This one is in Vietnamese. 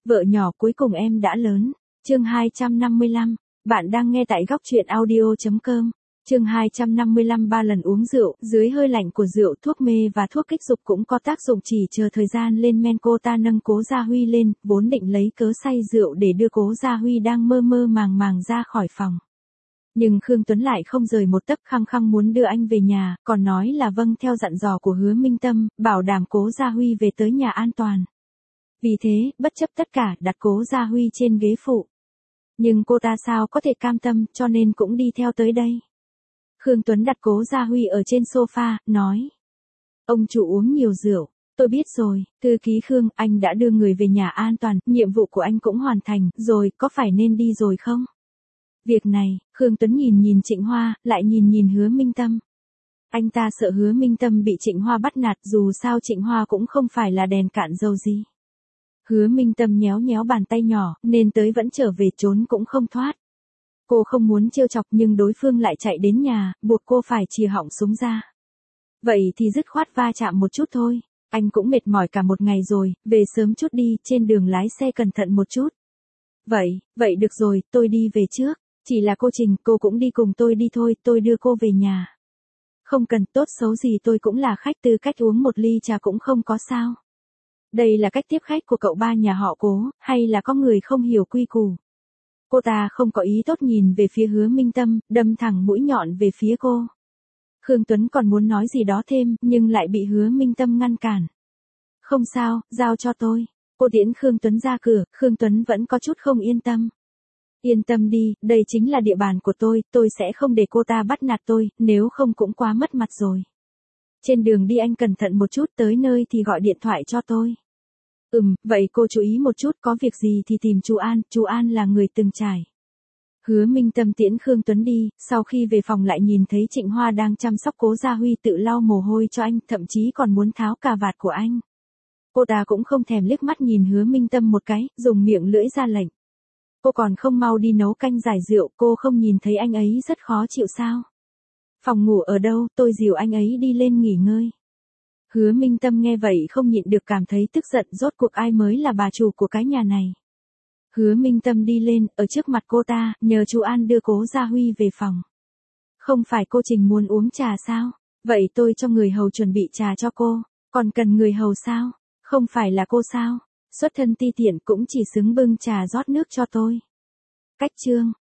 Vợ nhỏ cuối cùng em đã lớn. Chương 255. Bạn đang nghe tại góc truyện audio.com. Chương 255. 3 lần uống rượu, dưới hơi lạnh của rượu, thuốc mê và thuốc kích dục cũng có tác dụng, chỉ chờ thời gian lên men cô ta nâng Cố Gia Huy lên, vốn định lấy cớ say rượu để đưa Cố Gia Huy đang mơ mơ màng màng ra khỏi phòng. Nhưng Khương Tuấn lại không rời một tấc, khăng khăng muốn đưa anh về nhà, còn nói là vâng theo dặn dò của Hứa Minh Tâm, bảo đảm Cố Gia Huy về tới nhà an toàn. Vì thế, bất chấp tất cả, đặt Cố Gia Huy trên ghế phụ. Nhưng cô ta sao có thể cam tâm, cho nên cũng đi theo tới đây. Khương Tuấn đặt Cố Gia Huy ở trên sofa, nói. Ông chủ uống nhiều rượu, tôi biết rồi, thư ký Khương, anh đã đưa người về nhà an toàn, nhiệm vụ của anh cũng hoàn thành, rồi, có phải nên đi rồi không? Việc này, Khương Tuấn nhìn Trịnh Hoa, lại nhìn Hứa Minh Tâm. Anh ta sợ Hứa Minh Tâm bị Trịnh Hoa bắt nạt, dù sao Trịnh Hoa cũng không phải là đèn cạn dầu gì. Hứa Minh Tâm nhéo bàn tay nhỏ, nên tới vẫn trở về, trốn cũng không thoát. Cô không muốn trêu chọc nhưng đối phương lại chạy đến nhà, buộc cô phải chìa họng súng ra. Vậy thì dứt khoát va chạm một chút thôi, anh cũng mệt mỏi cả một ngày rồi, về sớm chút đi, trên đường lái xe cẩn thận một chút. Vậy được rồi, tôi đi về trước, chỉ là cô Trình, cô cũng đi cùng tôi đi thôi, tôi đưa cô về nhà. Không cần, tốt xấu gì tôi cũng là khách, tư cách uống một ly trà cũng không có sao. Đây là cách tiếp khách của cậu ba nhà họ Cố, hay là có người không hiểu quy củ? Cô ta không có ý tốt, nhìn về phía Hứa Minh Tâm, đâm thẳng mũi nhọn về phía cô. Khương Tuấn còn muốn nói gì đó thêm, nhưng lại bị Hứa Minh Tâm ngăn cản. Không sao, giao cho tôi. Cô tiễn Khương Tuấn ra cửa, Khương Tuấn vẫn có chút không yên tâm. Yên tâm đi, đây chính là địa bàn của tôi sẽ không để cô ta bắt nạt tôi, nếu không cũng quá mất mặt rồi. Trên đường đi anh cẩn thận một chút, tới nơi thì gọi điện thoại cho tôi. Vậy cô chú ý một chút, có việc gì thì tìm chú An là người từng trải. Hứa Minh Tâm tiễn Khương Tuấn đi, sau khi về phòng lại nhìn thấy Trịnh Hoa đang chăm sóc Cố Gia Huy, tự lau mồ hôi cho anh, thậm chí còn muốn tháo cà vạt của anh. Cô ta cũng không thèm liếc mắt nhìn Hứa Minh Tâm một cái, dùng miệng lưỡi ra lệnh. Cô còn không mau đi nấu canh giải rượu, cô không nhìn thấy anh ấy rất khó chịu sao? Phòng ngủ ở đâu, tôi dìu anh ấy đi lên nghỉ ngơi. Hứa Minh Tâm nghe vậy không nhịn được cảm thấy tức giận, rốt cuộc ai mới là bà chủ của cái nhà này. Hứa Minh Tâm đi lên, ở trước mặt cô ta, nhờ chú An đưa Cố Gia Huy về phòng. Không phải cô Trình muốn uống trà sao? Vậy tôi cho người hầu chuẩn bị trà cho cô, còn cần người hầu sao? Không phải là cô sao? Xuất thân ti tiện cũng chỉ xứng bưng trà rót nước cho tôi. Cách chương.